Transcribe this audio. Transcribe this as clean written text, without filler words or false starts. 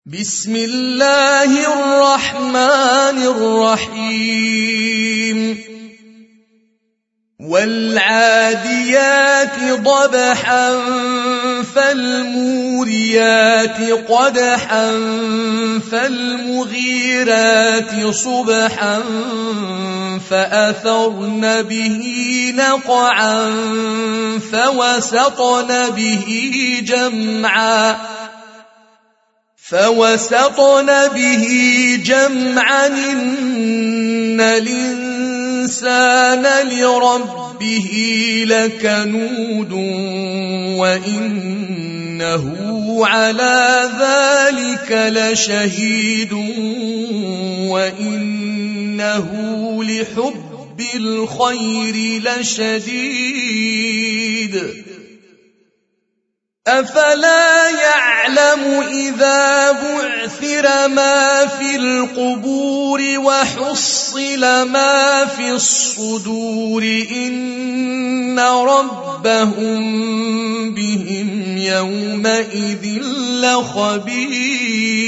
بسم الله الرحمن الرحيم والعاديات ضبحا فالموريات قدحا فالمغيرات صبحا فأثرن به نقعا فوسطن به جمعا إن الإنسان لربه لكنود وإنه على ذلك لشهيد وإنه لحب الخير لشديد أفلا يعلم إذا بعثر ما في القبور وحصل ما في الصدور إن ربهم بهم يومئذ لخبير